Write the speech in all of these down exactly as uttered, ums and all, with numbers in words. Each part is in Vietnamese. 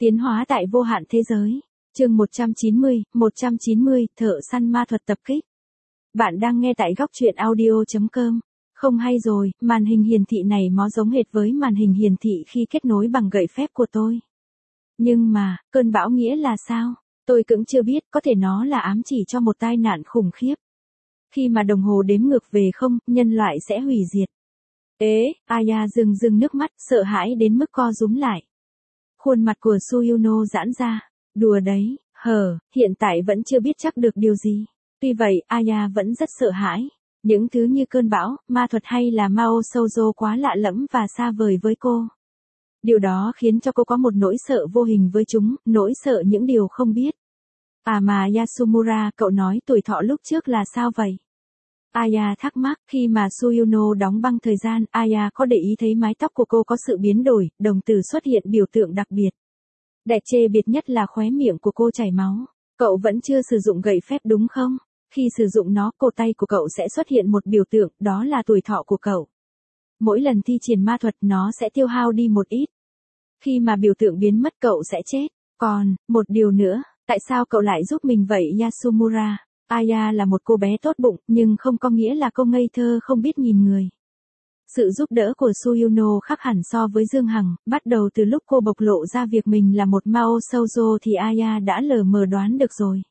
Tiến hóa tại vô hạn thế giới. Chương một trăm chín mươi, một trăm chín mươi, thợ săn ma thuật tập kích. Bạn đang nghe tại góc truyện audio chấm com. Không hay rồi, màn hình hiển thị này nó giống hệt với màn hình hiển thị khi kết nối bằng gậy phép của tôi. Nhưng mà, cơn bão nghĩa là sao? Tôi cũng chưa biết, có thể nó là ám chỉ cho một tai nạn khủng khiếp. Khi mà đồng hồ đếm ngược về không, nhân loại sẽ hủy diệt. Ế, Aya rưng rưng nước mắt, sợ hãi đến mức co rúm lại. Khuôn mặt của Suyuno giãn ra. Đùa đấy, hờ, hiện tại vẫn chưa biết chắc được điều gì. Tuy vậy, Aya vẫn rất sợ hãi. Những thứ như cơn bão, ma thuật hay là Mao Shoujo quá lạ lẫm và xa vời với cô. Điều đó khiến cho cô có một nỗi sợ vô hình với chúng, nỗi sợ những điều không biết. À mà Yasumura, cậu nói tuổi thọ lúc trước là sao vậy? Aya thắc mắc, khi mà Suyuno đóng băng thời gian, Aya có để ý thấy mái tóc của cô có sự biến đổi, đồng tử xuất hiện biểu tượng đặc biệt. Đẹp chê biệt nhất là khóe miệng của cô chảy máu. Cậu vẫn chưa sử dụng gậy phép đúng không? Khi sử dụng nó, cổ tay của cậu sẽ xuất hiện một biểu tượng, đó là tuổi thọ của cậu. Mỗi lần thi triển ma thuật nó sẽ tiêu hao đi một ít. Khi mà biểu tượng biến mất cậu sẽ chết. Còn, một điều nữa, tại sao cậu lại giúp mình vậy Yasumura? Aya là một cô bé tốt bụng, nhưng không có nghĩa là cô ngây thơ không biết nhìn người. Sự giúp đỡ của Suyuno khác hẳn so với Dương Hằng, bắt đầu từ lúc cô bộc lộ ra việc mình là một Mao Shoujo thì Aya đã lờ mờ đoán được rồi.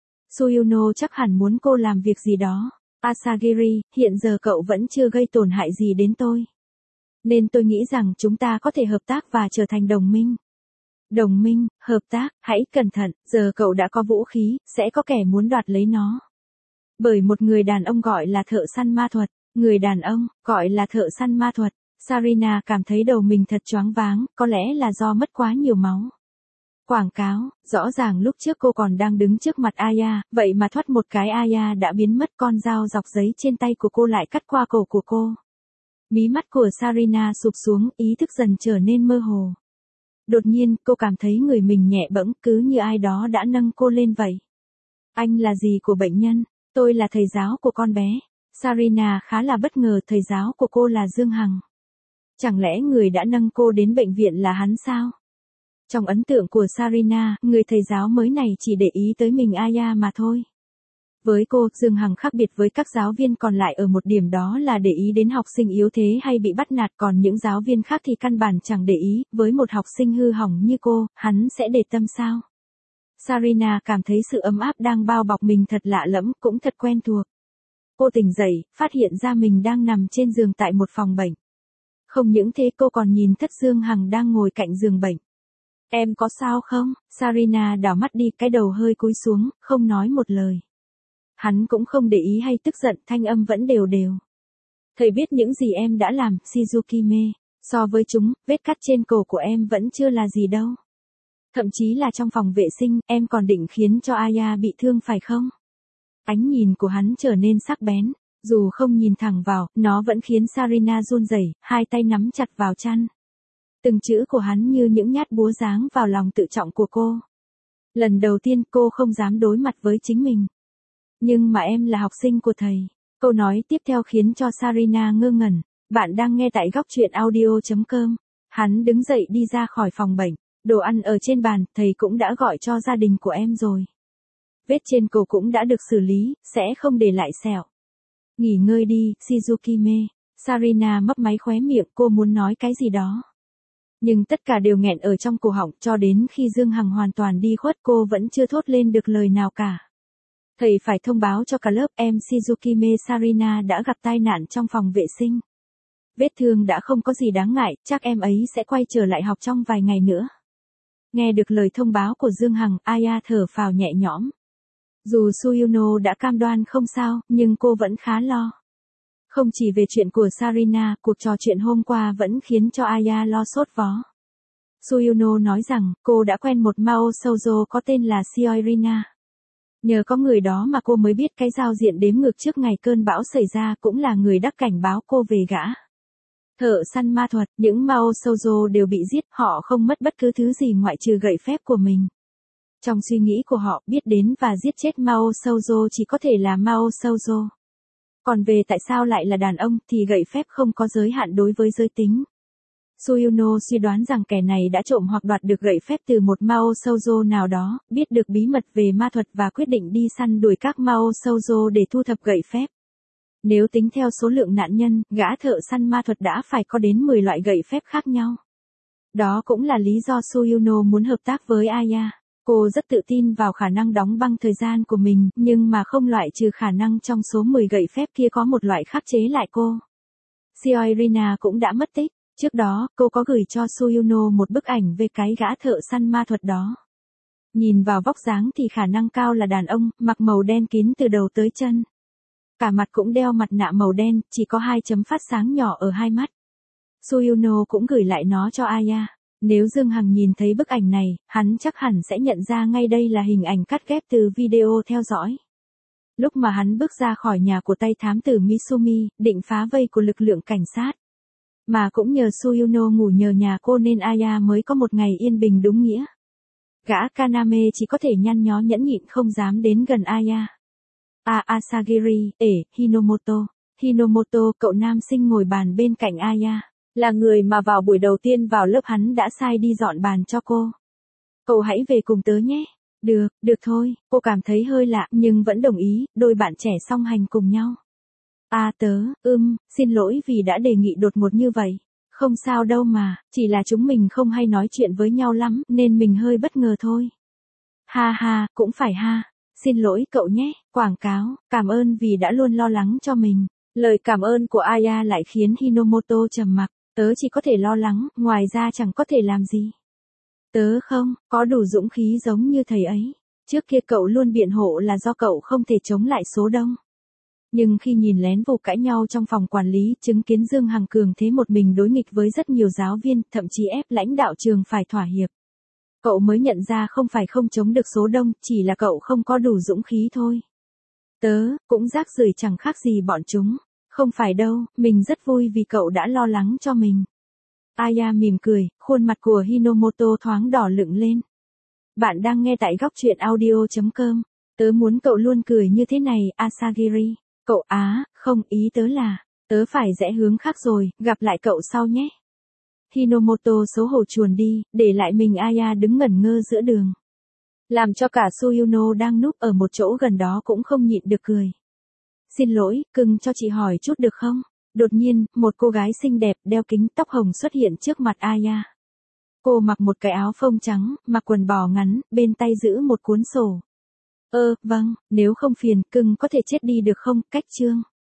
Suyuno chắc hẳn muốn cô làm việc gì đó. Asagiri, hiện giờ cậu vẫn chưa gây tổn hại gì đến tôi. Nên tôi nghĩ rằng chúng ta có thể hợp tác và trở thành đồng minh. Đồng minh, hợp tác, hãy cẩn thận, giờ cậu đã có vũ khí, sẽ có kẻ muốn đoạt lấy nó. Bởi một người đàn ông gọi là thợ săn ma thuật. Người đàn ông, gọi là thợ săn ma thuật. Sarina cảm thấy đầu mình thật choáng váng, có lẽ là do mất quá nhiều máu. Quảng cáo, rõ ràng lúc trước cô còn đang đứng trước mặt Aya, vậy mà thoát một cái Aya đã biến mất, con dao dọc giấy trên tay của cô lại cắt qua cổ của cô. Mí mắt của Sarina sụp xuống, ý thức dần trở nên mơ hồ. Đột nhiên, cô cảm thấy người mình nhẹ bẫng, cứ như ai đó đã nâng cô lên vậy. Anh là gì của bệnh nhân? Tôi là thầy giáo của con bé. Sarina khá là bất ngờ, thầy giáo của cô là Dương Hằng. Chẳng lẽ người đã nâng cô đến bệnh viện là hắn sao? Trong ấn tượng của Sarina, người thầy giáo mới này chỉ để ý tới mình Aya mà thôi. Với cô, Dương Hằng khác biệt với các giáo viên còn lại ở một điểm, đó là để ý đến học sinh yếu thế hay bị bắt nạt, còn những giáo viên khác thì căn bản chẳng để ý, với một học sinh hư hỏng như cô, hắn sẽ để tâm sao? Sarina cảm thấy sự ấm áp đang bao bọc mình thật lạ lẫm, cũng thật quen thuộc. Cô tỉnh dậy, phát hiện ra mình đang nằm trên giường tại một phòng bệnh. Không những thế cô còn nhìn thất Dương Hằng đang ngồi cạnh giường bệnh. Em có sao không? Sarina đảo mắt đi, cái đầu hơi cúi xuống, không nói một lời. Hắn cũng không để ý hay tức giận, thanh âm vẫn đều đều. Thầy biết những gì em đã làm, Shizukime. So với chúng, vết cắt trên cổ của em vẫn chưa là gì đâu. Thậm chí là trong phòng vệ sinh, em còn định khiến cho Aya bị thương phải không? Ánh nhìn của hắn trở nên sắc bén, dù không nhìn thẳng vào, nó vẫn khiến Sarina run rẩy, hai tay nắm chặt vào chăn. Từng chữ của hắn như những nhát búa giáng vào lòng tự trọng của cô. Lần đầu tiên cô không dám đối mặt với chính mình. Nhưng mà em là học sinh của thầy. Câu nói tiếp theo khiến cho Sarina ngơ ngẩn. Bạn đang nghe tại góc truyện audio chấm com. Hắn đứng dậy đi ra khỏi phòng bệnh. Đồ ăn ở trên bàn, thầy cũng đã gọi cho gia đình của em rồi. Vết trên cổ cũng đã được xử lý, sẽ không để lại sẹo. Nghỉ ngơi đi, Shizukime. Sarina mấp máy khóe miệng, cô muốn nói cái gì đó. Nhưng tất cả đều nghẹn ở trong cổ họng, cho đến khi Dương Hằng hoàn toàn đi khuất cô vẫn chưa thốt lên được lời nào cả. Thầy phải thông báo cho cả lớp, em Shizukime Sarina đã gặp tai nạn trong phòng vệ sinh. Vết thương đã không có gì đáng ngại, chắc em ấy sẽ quay trở lại học trong vài ngày nữa. Nghe được lời thông báo của Dương Hằng, Aya thở phào nhẹ nhõm. Dù Suyuno đã cam đoan không sao, nhưng cô vẫn khá lo. Không chỉ về chuyện của Sarina, cuộc trò chuyện hôm qua vẫn khiến cho Aya lo sốt vó. Suyuno nói rằng, cô đã quen một Mao Shoujo có tên là Sioirina. Nhờ có người đó mà cô mới biết cái giao diện đếm ngược trước ngày cơn bão xảy ra cũng là người đắc cảnh báo cô về gã. Thợ săn ma thuật, những Mao Shoujo đều bị giết, họ không mất bất cứ thứ gì ngoại trừ gậy phép của mình. Trong suy nghĩ của họ, biết đến và giết chết Mao Shoujo chỉ có thể là Mao Shoujo. Còn về tại sao lại là đàn ông thì gậy phép không có giới hạn đối với giới tính. Suyuno suy đoán rằng kẻ này đã trộm hoặc đoạt được gậy phép từ một Mao Shoujo nào đó, biết được bí mật về ma thuật và quyết định đi săn đuổi các Mao Shoujo để thu thập gậy phép. Nếu tính theo số lượng nạn nhân, gã thợ săn ma thuật đã phải có đến mười loại gậy phép khác nhau. Đó cũng là lý do Suyuno muốn hợp tác với Aya. Cô rất tự tin vào khả năng đóng băng thời gian của mình, nhưng mà không loại trừ khả năng trong số mười gậy phép kia có một loại khắc chế lại cô. Sioirina cũng đã mất tích. Trước đó, cô có gửi cho Suyuno một bức ảnh về cái gã thợ săn ma thuật đó. Nhìn vào vóc dáng thì khả năng cao là đàn ông, mặc màu đen kín từ đầu tới chân. Cả mặt cũng đeo mặt nạ màu đen, chỉ có hai chấm phát sáng nhỏ ở hai mắt. Suyuno cũng gửi lại nó cho Aya. Nếu Dương Hằng nhìn thấy bức ảnh này, hắn chắc hẳn sẽ nhận ra ngay đây là hình ảnh cắt ghép từ video theo dõi. Lúc mà hắn bước ra khỏi nhà của tay thám tử Misumi, định phá vây của lực lượng cảnh sát. Mà cũng nhờ Suyuno ngủ nhờ nhà cô nên Aya mới có một ngày yên bình đúng nghĩa. Gã Kaname chỉ có thể nhăn nhó nhẫn nhịn không dám đến gần Aya. À Asagiri, ể, Hinomoto. Hinomoto, cậu nam sinh ngồi bàn bên cạnh Aya. Là người mà vào buổi đầu tiên vào lớp hắn đã sai đi dọn bàn cho cô. Cậu hãy về cùng tớ nhé. Được, được thôi, cô cảm thấy hơi lạ nhưng vẫn đồng ý, đôi bạn trẻ song hành cùng nhau. À tớ, ưm, xin lỗi vì đã đề nghị đột ngột như vậy. Không sao đâu mà, chỉ là chúng mình không hay nói chuyện với nhau lắm nên mình hơi bất ngờ thôi. Ha ha, cũng phải ha. Xin lỗi cậu nhé, quảng cáo, cảm ơn vì đã luôn lo lắng cho mình. Lời cảm ơn của Aya lại khiến Hinomoto trầm mặc. Tớ chỉ có thể lo lắng, ngoài ra chẳng có thể làm gì. Tớ không, có đủ dũng khí giống như thầy ấy. Trước kia cậu luôn biện hộ là do cậu không thể chống lại số đông. Nhưng khi nhìn lén vụ cãi nhau trong phòng quản lý, chứng kiến Dương Hằng cường thế một mình đối nghịch với rất nhiều giáo viên, thậm chí ép lãnh đạo trường phải thỏa hiệp. Cậu mới nhận ra không phải không chống được số đông, chỉ là cậu không có đủ dũng khí thôi. Tớ, cũng rác rưởi chẳng khác gì bọn chúng. Không phải đâu, mình rất vui vì cậu đã lo lắng cho mình. Aya mỉm cười, khuôn mặt của Hinomoto thoáng đỏ lựng lên. Bạn đang nghe tại góc truyện audio chấm com. Tớ muốn cậu luôn cười như thế này, Asagiri. Cậu á, không, ý tớ là, tớ phải rẽ hướng khác rồi, gặp lại cậu sau nhé. Hinomoto xấu hổ chuồn đi, để lại mình Aya đứng ngẩn ngơ giữa đường. Làm cho cả Suyuno đang núp ở một chỗ gần đó cũng không nhịn được cười. Xin lỗi, cưng cho chị hỏi chút được không? Đột nhiên, một cô gái xinh đẹp đeo kính tóc hồng xuất hiện trước mặt Aya. Cô mặc một cái áo phông trắng, mặc quần bò ngắn, bên tay giữ một cuốn sổ. Ơ, vâng, nếu không phiền, cưng có thể chết đi được không, cách chương.